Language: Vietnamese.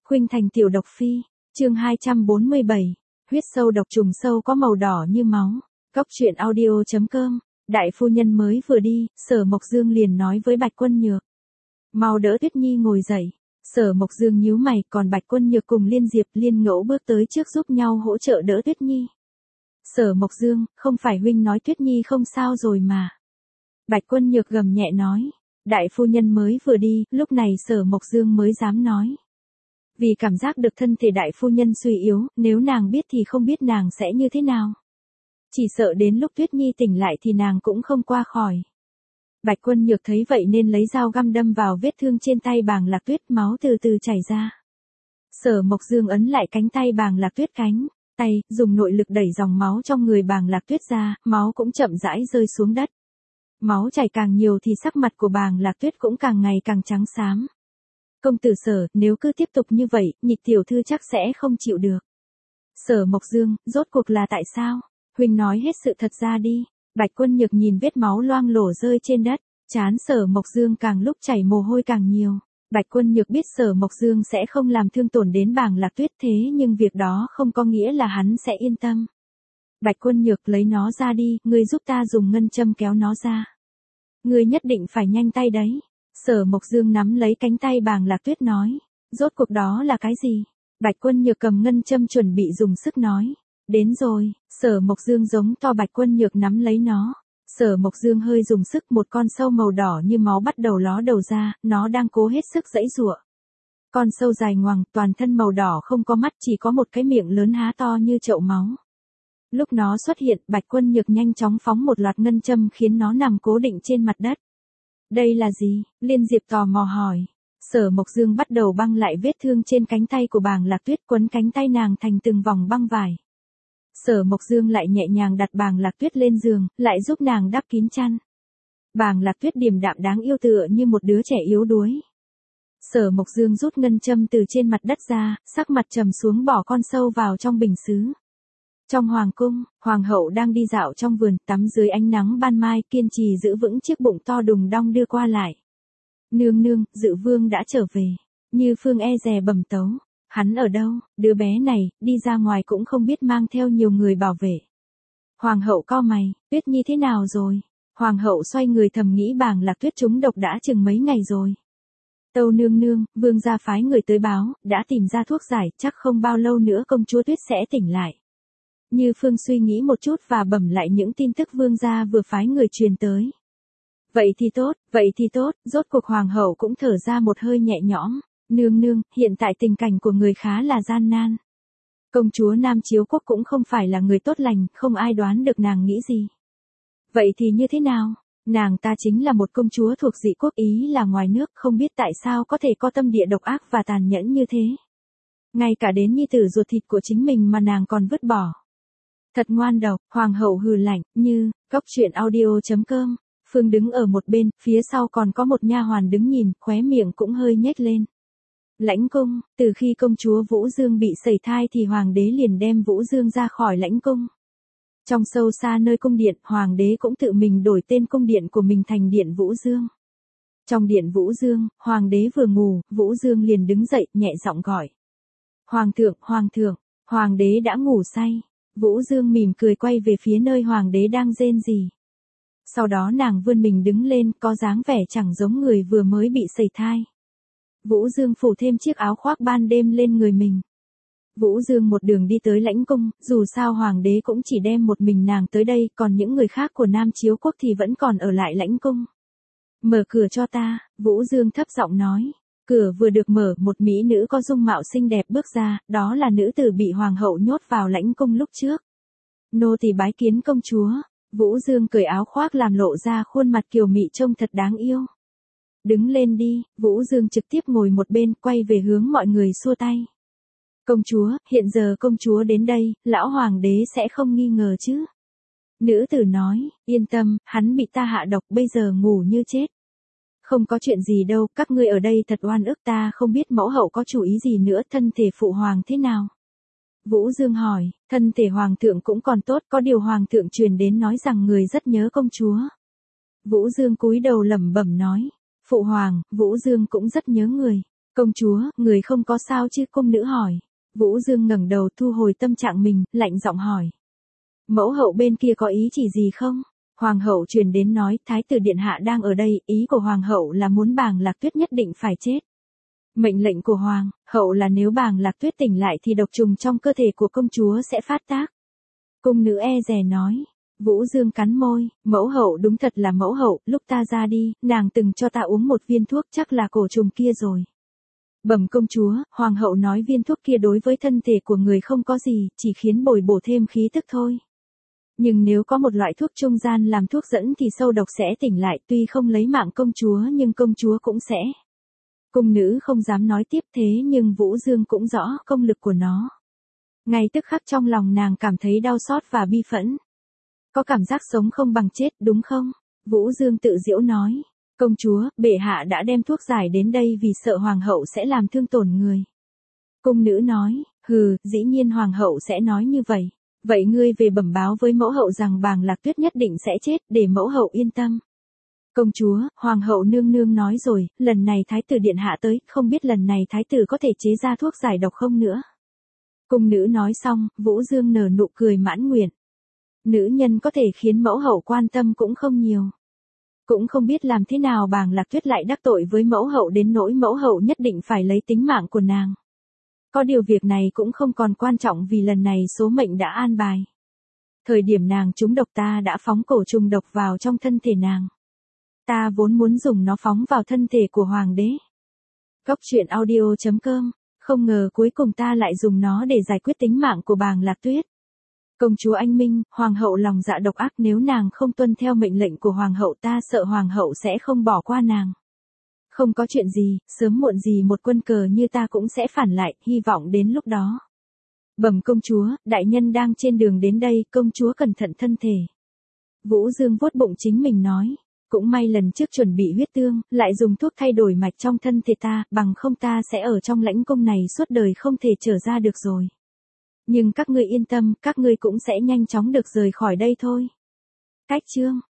Khuynh Thành tiểu độc phi, chương 247, huyết sâu độc trùng sâu có màu đỏ như máu. Cóc truyện audio.com, đại phu nhân mới vừa đi, Sở Mộc Dương liền nói với Bạch Quân Nhược. Mau đỡ Tuyết Nhi ngồi dậy. Sở Mộc Dương nhíu mày, còn Bạch Quân Nhược cùng Liên Diệp Liên Ngẫu bước tới trước giúp nhau hỗ trợ đỡ Tuyết Nhi. Sở Mộc Dương, không phải huynh nói Tuyết Nhi không sao rồi mà. Bạch Quân Nhược gầm nhẹ nói. Đại phu nhân mới vừa đi, lúc này Sở Mộc Dương mới dám nói. Vì cảm giác được thân thể đại phu nhân suy yếu, nếu nàng biết thì không biết nàng sẽ như thế nào. Chỉ sợ đến lúc Tuyết Nhi tỉnh lại thì nàng cũng không qua khỏi. Bạch Quân Nhược thấy vậy nên lấy dao găm đâm vào vết thương trên tay Bàng Lạc Tuyết, máu từ từ chảy ra. Sở Mộc Dương ấn lại cánh tay Bàng Lạc Tuyết cánh tay, dùng nội lực đẩy dòng máu trong người Bàng Lạc Tuyết ra, máu cũng chậm rãi rơi xuống đất. Máu chảy càng nhiều thì sắc mặt của Bàng Lạc Tuyết cũng càng ngày càng trắng xám. Công tử Sở, nếu cứ tiếp tục như vậy, Nhịch tiểu thư chắc sẽ không chịu được. Sở Mộc Dương, rốt cuộc là tại sao? Huynh nói hết sự thật ra đi. Bạch Quân Nhược nhìn vết máu loang lổ rơi trên đất, trán Sở Mộc Dương càng lúc chảy mồ hôi càng nhiều. Bạch Quân Nhược biết Sở Mộc Dương sẽ không làm thương tổn đến Bàng Lạc Tuyết, thế nhưng việc đó không có nghĩa là hắn sẽ yên tâm. Bạch Quân Nhược, lấy nó ra đi, ngươi giúp ta dùng ngân châm kéo nó ra. Ngươi nhất định phải nhanh tay đấy. Sở Mộc Dương nắm lấy cánh tay Bàng Lạc Tuyết nói. Rốt cuộc đó là cái gì? Bạch Quân Nhược cầm ngân châm chuẩn bị dùng sức nói. Đến rồi. Sở Mộc Dương giống to. Bạch Quân Nhược nắm lấy nó. Sở Mộc Dương hơi dùng sức, một con sâu màu đỏ như máu bắt đầu ló đầu ra, nó đang cố hết sức giãy giụa. Con sâu dài ngoằng, toàn thân màu đỏ không có mắt, chỉ có một cái miệng lớn há to như chậu máu. Lúc nó xuất hiện, Bạch Quân Nhược nhanh chóng phóng một loạt ngân châm khiến nó nằm cố định trên mặt đất. Đây là gì? Liên Diệp tò mò hỏi. Sở Mộc Dương bắt đầu băng lại vết thương trên cánh tay của Bàng Lạc Tuyết, quấn cánh tay nàng thành từng vòng băng vải. Sở Mộc Dương lại nhẹ nhàng đặt Bàng Lạc Tuyết lên giường, lại giúp nàng đắp kín chăn. Bàng Lạc Tuyết điềm đạm đáng yêu tựa như một đứa trẻ yếu đuối. Sở Mộc Dương rút ngân châm từ trên mặt đất ra, sắc mặt trầm xuống bỏ con sâu vào trong bình sứ. Trong hoàng cung, hoàng hậu đang đi dạo trong vườn, tắm dưới ánh nắng ban mai, kiên trì giữ vững chiếc bụng to đùng đong đưa qua lại. Nương nương, Dự Vương đã trở về. Như Phương e dè bẩm tấu. Hắn ở đâu? Đứa bé này, đi ra ngoài cũng không biết mang theo nhiều người bảo vệ. Hoàng hậu cau mày, Tuyết Nhi thế nào rồi? Hoàng hậu xoay người thầm nghĩ Bàng Lạc Tuyết trúng độc đã chừng mấy ngày rồi. Tâu nương nương, vương gia phái người tới báo, đã tìm ra thuốc giải, chắc không bao lâu nữa công chúa Tuyết sẽ tỉnh lại. Như Phương suy nghĩ một chút và bẩm lại những tin tức vương gia vừa phái người truyền tới. Vậy thì tốt, rốt cuộc hoàng hậu cũng thở ra một hơi nhẹ nhõm. Nương nương, hiện tại tình cảnh của người khá là gian nan. Công chúa Nam Chiếu Quốc cũng không phải là người tốt lành, không ai đoán được nàng nghĩ gì. Vậy thì như thế nào? Nàng ta chính là một công chúa thuộc dị quốc, ý là ngoài nước, không biết tại sao có thể có tâm địa độc ác và tàn nhẫn như thế. Ngay cả đến nhi tử ruột thịt của chính mình mà nàng còn vứt bỏ. Thật ngoan độc, hoàng hậu hừ lạnh. Như, Cóc truyện audio.com. Phương đứng ở một bên, phía sau còn có một nha hoàn đứng nhìn, khóe miệng cũng hơi nhếch lên. Lãnh cung, từ khi công chúa Vũ Dương bị sẩy thai thì hoàng đế liền đem Vũ Dương ra khỏi lãnh cung. Trong sâu xa nơi cung điện, hoàng đế cũng tự mình đổi tên cung điện của mình thành điện Vũ Dương. Trong điện Vũ Dương, hoàng đế vừa ngủ, Vũ Dương liền đứng dậy, nhẹ giọng gọi. Hoàng thượng, hoàng đế đã ngủ say. Vũ Dương mỉm cười quay về phía nơi hoàng đế đang rên rỉ. Sau đó nàng vươn mình đứng lên, có dáng vẻ chẳng giống người vừa mới bị sẩy thai. Vũ Dương phủ thêm chiếc áo khoác ban đêm lên người mình. Vũ Dương một đường đi tới lãnh cung, dù sao hoàng đế cũng chỉ đem một mình nàng tới đây, còn những người khác của Nam Chiếu Quốc thì vẫn còn ở lại lãnh cung. Mở cửa cho ta, Vũ Dương thấp giọng nói. Cửa vừa được mở, một mỹ nữ có dung mạo xinh đẹp bước ra, đó là nữ tử bị hoàng hậu nhốt vào lãnh cung lúc trước. Nô tỳ bái kiến công chúa. Vũ Dương cởi áo khoác làm lộ ra khuôn mặt kiều mị trông thật đáng yêu. Đứng lên đi, Vũ Dương trực tiếp ngồi một bên, quay về hướng mọi người xua tay. Công chúa, hiện giờ công chúa đến đây, lão hoàng đế sẽ không nghi ngờ chứ? Nữ tử nói, yên tâm, hắn bị ta hạ độc, bây giờ ngủ như chết. Không có chuyện gì đâu, các ngươi ở đây thật oan ức, ta không biết mẫu hậu có chủ ý gì nữa, thân thể phụ hoàng thế nào? Vũ Dương hỏi, thân thể hoàng thượng cũng còn tốt, có điều hoàng thượng truyền đến nói rằng người rất nhớ công chúa. Vũ Dương cúi đầu lẩm bẩm nói, phụ hoàng, Vũ Dương cũng rất nhớ người. Công chúa, người không có sao chứ? Cung nữ hỏi. Vũ Dương ngẩng đầu thu hồi tâm trạng mình, lạnh giọng hỏi. Mẫu hậu bên kia có ý chỉ gì không? Hoàng hậu truyền đến nói, thái tử điện hạ đang ở đây, ý của hoàng hậu là muốn Bàng Lạc Tuyết nhất định phải chết. Mệnh lệnh của hoàng hậu là nếu Bàng Lạc Tuyết tỉnh lại thì độc trùng trong cơ thể của công chúa sẽ phát tác. Cung nữ e dè nói. Vũ Dương cắn môi, mẫu hậu đúng thật là mẫu hậu, lúc ta ra đi, nàng từng cho ta uống một viên thuốc, chắc là cổ trùng kia rồi. Bẩm công chúa, hoàng hậu nói viên thuốc kia đối với thân thể của người không có gì, chỉ khiến bồi bổ thêm khí tức thôi. Nhưng nếu có một loại thuốc trung gian làm thuốc dẫn thì sâu độc sẽ tỉnh lại, tuy không lấy mạng công chúa nhưng công chúa cũng sẽ. Cung nữ không dám nói tiếp thế nhưng Vũ Dương cũng rõ công lực của nó. Ngay tức khắc trong lòng nàng cảm thấy đau xót và bi phẫn. Có cảm giác sống không bằng chết đúng không? Vũ Dương tự giễu nói. Công chúa, bệ hạ đã đem thuốc giải đến đây vì sợ hoàng hậu sẽ làm thương tổn người. Cung nữ nói, hừ, dĩ nhiên hoàng hậu sẽ nói như vậy. Vậy ngươi về bẩm báo với mẫu hậu rằng Bàng Lạc Tuyết nhất định sẽ chết để mẫu hậu yên tâm. Công chúa, hoàng hậu nương nương nói rồi, lần này thái tử điện hạ tới, không biết lần này thái tử có thể chế ra thuốc giải độc không nữa. Cung nữ nói xong, Vũ Dương nở nụ cười mãn nguyện. Nữ nhân có thể khiến mẫu hậu quan tâm cũng không nhiều. Cũng không biết làm thế nào Bàng Lạc Tuyết lại đắc tội với mẫu hậu đến nỗi mẫu hậu nhất định phải lấy tính mạng của nàng. Có điều việc này cũng không còn quan trọng vì lần này số mệnh đã an bài. Thời điểm nàng trúng độc ta đã phóng cổ trùng độc vào trong thân thể nàng. Ta vốn muốn dùng nó phóng vào thân thể của hoàng đế. Goctruyện audio.com, không ngờ cuối cùng ta lại dùng nó để giải quyết tính mạng của Bàng Lạc Tuyết. Công chúa anh minh, hoàng hậu lòng dạ độc ác, nếu nàng không tuân theo mệnh lệnh của hoàng hậu ta sợ hoàng hậu sẽ không bỏ qua nàng. Không có chuyện gì, sớm muộn gì một quân cờ như ta cũng sẽ phản lại, hy vọng đến lúc đó. Bẩm công chúa, đại nhân đang trên đường đến đây, công chúa cẩn thận thân thể. Vũ Dương vuốt bụng chính mình nói. Cũng may lần trước chuẩn bị huyết tương, lại dùng thuốc thay đổi mạch trong thân thể ta, bằng không ta sẽ ở trong lãnh cung này suốt đời không thể trở ra được rồi. Nhưng các ngươi yên tâm, các ngươi cũng sẽ nhanh chóng được rời khỏi đây thôi. Cách chương